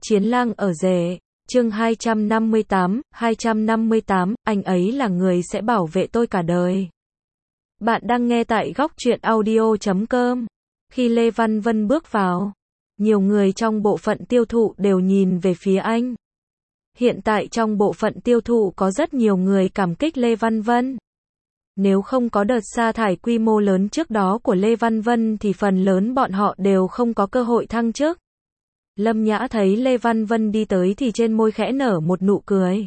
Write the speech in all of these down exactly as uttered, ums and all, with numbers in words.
Chiến lang ở rể, chương hai trăm năm mươi tám, hai trăm năm mươi tám, anh ấy là người sẽ bảo vệ tôi cả đời. Bạn đang nghe tại góc truyện audio chấm com. Khi Lê Văn Vân bước vào, nhiều người trong bộ phận tiêu thụ đều nhìn về phía anh. Hiện tại trong bộ phận tiêu thụ có rất nhiều người cảm kích Lê Văn Vân. Nếu không có đợt sa thải quy mô lớn trước đó của Lê Văn Vân thì phần lớn bọn họ đều không có cơ hội thăng chức. Lâm Nhã thấy Lê Văn Vân đi tới thì trên môi khẽ nở một nụ cười.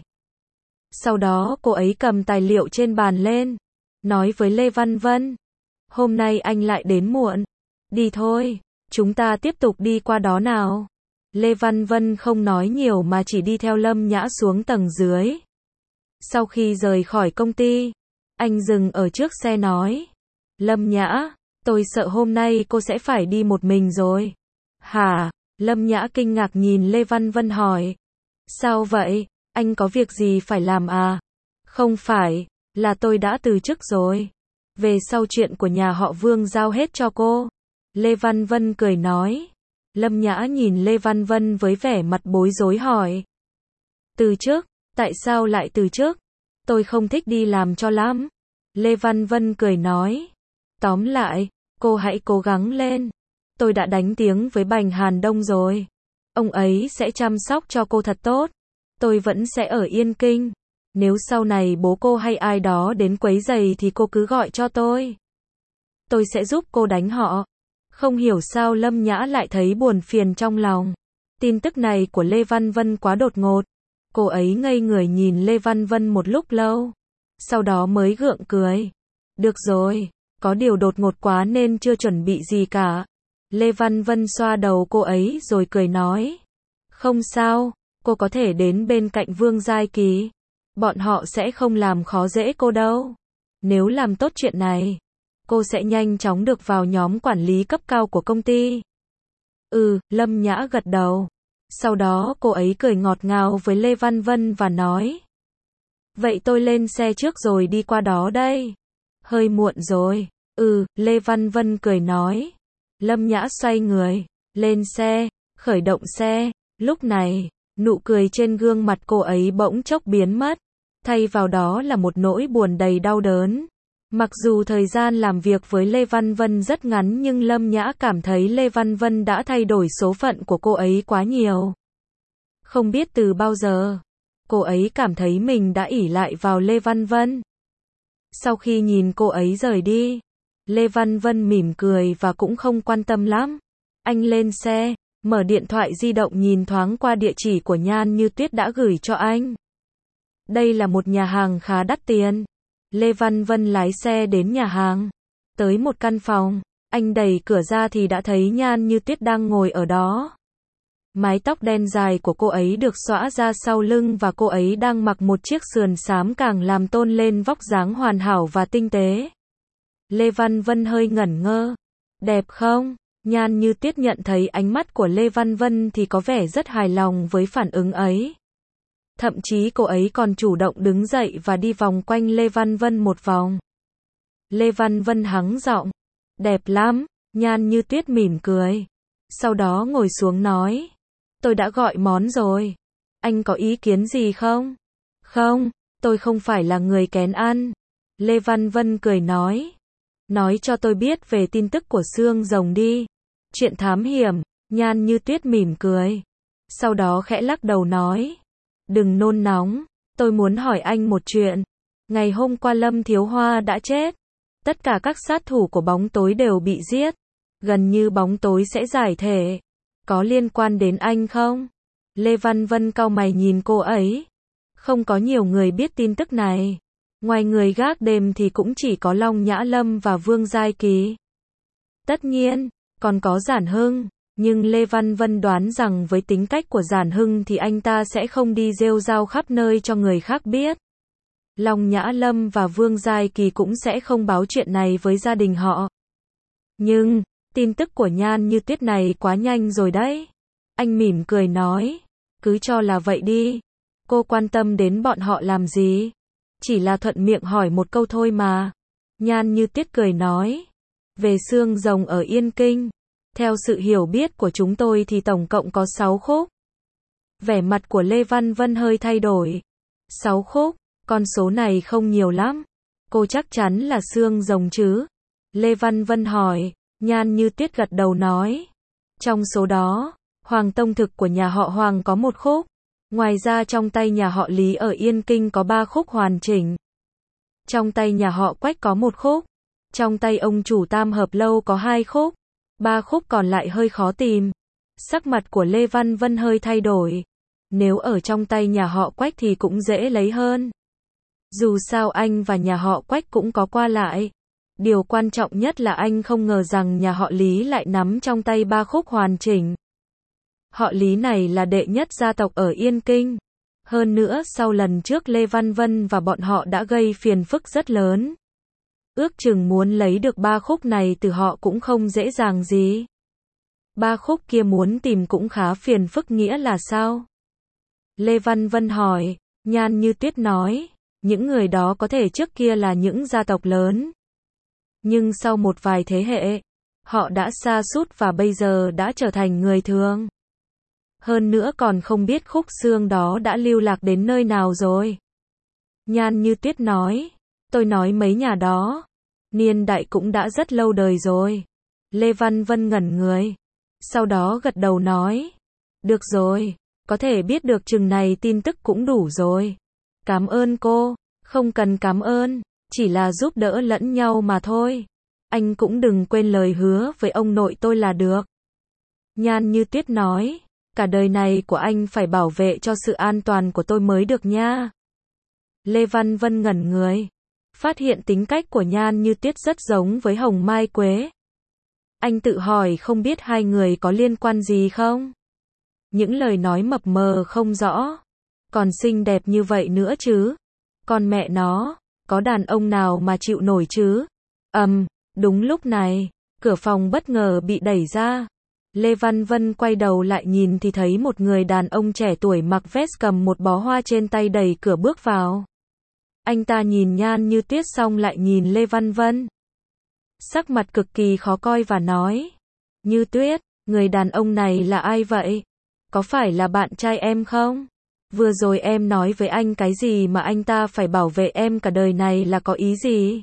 Sau đó cô ấy cầm tài liệu trên bàn lên, nói với Lê Văn Vân, hôm nay anh lại đến muộn. Đi thôi, chúng ta tiếp tục đi qua đó nào. Lê Văn Vân không nói nhiều mà chỉ đi theo Lâm Nhã xuống tầng dưới. Sau khi rời khỏi công ty, anh dừng ở trước xe nói, Lâm Nhã, tôi sợ hôm nay cô sẽ phải đi một mình rồi. Hả? Lâm Nhã kinh ngạc nhìn Lê Văn Vân hỏi. Sao vậy? Anh có việc gì phải làm à? Không phải, là tôi đã từ chức rồi. Về sau chuyện của nhà họ Vương giao hết cho cô. Lê Văn Vân cười nói. Lâm Nhã nhìn Lê Văn Vân với vẻ mặt bối rối hỏi. Từ chức? Tại sao lại từ chức? Tôi không thích đi làm cho lắm. Lê Văn Vân cười nói. Tóm lại, cô hãy cố gắng lên. Tôi đã đánh tiếng với Bành Hàn Đông rồi. Ông ấy sẽ chăm sóc cho cô thật tốt. Tôi vẫn sẽ ở Yên Kinh. Nếu sau này bố cô hay ai đó đến quấy rầy thì cô cứ gọi cho tôi. Tôi sẽ giúp cô đánh họ. Không hiểu sao Lâm Nhã lại thấy buồn phiền trong lòng. Tin tức này của Lê Văn Vân quá đột ngột. Cô ấy ngây người nhìn Lê Văn Vân một lúc lâu. Sau đó mới gượng cười. Được rồi, có điều đột ngột quá nên chưa chuẩn bị gì cả. Lê Văn Vân xoa đầu cô ấy rồi cười nói. Không sao, cô có thể đến bên cạnh Vương Giai Kỳ. Bọn họ sẽ không làm khó dễ cô đâu. Nếu làm tốt chuyện này, cô sẽ nhanh chóng được vào nhóm quản lý cấp cao của công ty. Ừ, Lâm Nhã gật đầu. Sau đó cô ấy cười ngọt ngào với Lê Văn Vân và nói. Vậy tôi lên xe trước rồi đi qua đó đây. Hơi muộn rồi. Ừ, Lê Văn Vân cười nói. Lâm Nhã xoay người, lên xe, khởi động xe. Lúc này, nụ cười trên gương mặt cô ấy bỗng chốc biến mất. Thay vào đó là một nỗi buồn đầy đau đớn. Mặc dù thời gian làm việc với Lê Văn Vân rất ngắn nhưng Lâm Nhã cảm thấy Lê Văn Vân đã thay đổi số phận của cô ấy quá nhiều. Không biết từ bao giờ, cô ấy cảm thấy mình đã ỷ lại vào Lê Văn Vân. Sau khi nhìn cô ấy rời đi, Lê Văn Vân mỉm cười và cũng không quan tâm lắm. Anh lên xe, mở điện thoại di động nhìn thoáng qua địa chỉ của Nhan Như Tuyết đã gửi cho anh. Đây là một nhà hàng khá đắt tiền. Lê Văn Vân lái xe đến nhà hàng. Tới một căn phòng, anh đẩy cửa ra thì đã thấy Nhan Như Tuyết đang ngồi ở đó. Mái tóc đen dài của cô ấy được xõa ra sau lưng và cô ấy đang mặc một chiếc sườn xám càng làm tôn lên vóc dáng hoàn hảo và tinh tế. Lê Văn Vân hơi ngẩn ngơ. Đẹp không? Nhan Như Tuyết nhận thấy ánh mắt của Lê Văn Vân thì có vẻ rất hài lòng với phản ứng ấy. Thậm chí cô ấy còn chủ động đứng dậy và đi vòng quanh Lê Văn Vân một vòng. Lê Văn Vân hắng giọng. Đẹp lắm. Nhan Như Tuyết mỉm cười. Sau đó ngồi xuống nói. Tôi đã gọi món rồi. Anh có ý kiến gì không? Không, tôi không phải là người kén ăn. Lê Văn Vân cười nói. Nói cho tôi biết về tin tức của xương rồng đi. Chuyện thám hiểm. Nhan Như Tuyết mỉm cười. Sau đó khẽ lắc đầu nói. Đừng nôn nóng. Tôi muốn hỏi anh một chuyện. Ngày hôm qua Lâm Thiếu Hoa đã chết. Tất cả các sát thủ của bóng tối đều bị giết. Gần như bóng tối sẽ giải thể. Có liên quan đến anh không? Lê Văn Vân cau mày nhìn cô ấy. Không có nhiều người biết tin tức này. Ngoài người gác đêm thì cũng chỉ có Long Nhã Lâm và Vương Giai Kỳ. Tất nhiên, còn có Giản Hưng. Nhưng Lê Văn Vân đoán rằng với tính cách của Giản Hưng thì anh ta sẽ không đi rêu rao khắp nơi cho người khác biết. Long Nhã Lâm và Vương Giai Kỳ cũng sẽ không báo chuyện này với gia đình họ. Nhưng, tin tức của Nhan Như Tuyết này quá nhanh rồi đấy. Anh mỉm cười nói. Cứ cho là vậy đi. Cô quan tâm đến bọn họ làm gì? Chỉ là thuận miệng hỏi một câu thôi mà. Nhan Như Tuyết cười nói. Về xương rồng ở Yên Kinh. Theo sự hiểu biết của chúng tôi thì tổng cộng có sáu khúc. Vẻ mặt của Lê Văn Vân hơi thay đổi. Sáu khúc, con số này không nhiều lắm. Cô chắc chắn là xương rồng chứ? Lê Văn Vân hỏi. Nhan Như Tuyết gật đầu nói. Trong số đó, Hoàng Tông Thực của nhà họ Hoàng có một khúc. Ngoài ra trong tay nhà họ Lý ở Yên Kinh có ba khúc hoàn chỉnh. Trong tay nhà họ Quách có một khúc. Trong tay ông chủ Tam Hợp Lâu có hai khúc. Ba khúc còn lại hơi khó tìm. Sắc mặt của Lê Văn Vân hơi thay đổi. Nếu ở trong tay nhà họ Quách thì cũng dễ lấy hơn. Dù sao anh và nhà họ Quách cũng có qua lại. Điều quan trọng nhất là anh không ngờ rằng nhà họ Lý lại nắm trong tay ba khúc hoàn chỉnh. Họ Lý này là đệ nhất gia tộc ở Yên Kinh. Hơn nữa sau lần trước Lê Văn Vân và bọn họ đã gây phiền phức rất lớn. Ước chừng muốn lấy được ba khúc này từ họ cũng không dễ dàng gì. Ba khúc kia muốn tìm cũng khá phiền phức nghĩa là sao? Lê Văn Vân hỏi. Nhan Như Tuyết nói. Những người đó có thể trước kia là những gia tộc lớn. Nhưng sau một vài thế hệ, họ đã sa sút và bây giờ đã trở thành người thường. Hơn nữa còn không biết khúc xương đó đã lưu lạc đến nơi nào rồi. Nhan Như Tuyết nói. Tôi nói mấy nhà đó. Niên đại cũng đã rất lâu đời rồi. Lê Văn Vân ngẩn người. Sau đó gật đầu nói. Được rồi, có thể biết được chừng này tin tức cũng đủ rồi. Cảm ơn cô. Không cần cảm ơn, chỉ là giúp đỡ lẫn nhau mà thôi. Anh cũng đừng quên lời hứa với ông nội tôi là được. Nhan Như Tuyết nói. Cả đời này của anh phải bảo vệ cho sự an toàn của tôi mới được nha. Lê Văn Vân ngẩn người. Phát hiện tính cách của Nhan Như Tuyết rất giống với Hồng Mai Quế. Anh tự hỏi không biết hai người có liên quan gì không? Những lời nói mập mờ không rõ. Còn xinh đẹp như vậy nữa chứ? Con mẹ nó, có đàn ông nào mà chịu nổi chứ? Ầm, um, đúng lúc này, cửa phòng bất ngờ bị đẩy ra. Lê Văn Vân quay đầu lại nhìn thì thấy một người đàn ông trẻ tuổi mặc vest cầm một bó hoa trên tay đẩy cửa bước vào. Anh ta nhìn Nhan Như Tuyết xong lại nhìn Lê Văn Vân. Sắc mặt cực kỳ khó coi và nói. Như Tuyết, người đàn ông này là ai vậy? Có phải là bạn trai em không? Vừa rồi em nói với anh cái gì mà anh ta phải bảo vệ em cả đời này là có ý gì?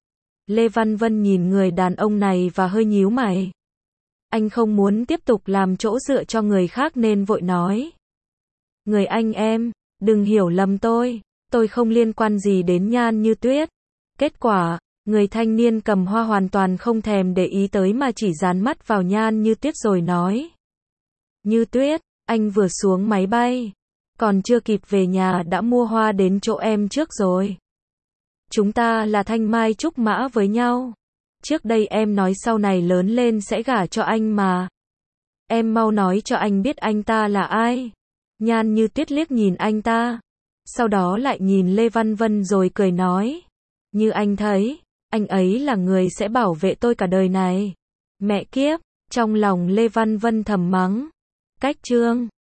Lê Văn Vân nhìn người đàn ông này và hơi nhíu mày. Anh không muốn tiếp tục làm chỗ dựa cho người khác nên vội nói. Người anh em, đừng hiểu lầm tôi, tôi không liên quan gì đến Nhan Như Tuyết. Kết quả, người thanh niên cầm hoa hoàn toàn không thèm để ý tới mà chỉ dán mắt vào Nhan Như Tuyết rồi nói. Như Tuyết, anh vừa xuống máy bay. Còn chưa kịp về nhà đã mua hoa đến chỗ em trước rồi. Chúng ta là thanh mai trúc mã với nhau. Trước đây em nói sau này lớn lên sẽ gả cho anh mà. Em mau nói cho anh biết anh ta là ai. Nhan Như Tuyết liếc nhìn anh ta. Sau đó lại nhìn Lê Văn Vân rồi cười nói. Như anh thấy, anh ấy là người sẽ bảo vệ tôi cả đời này. Mẹ kiếp, trong lòng Lê Văn Vân thầm mắng. Cách chương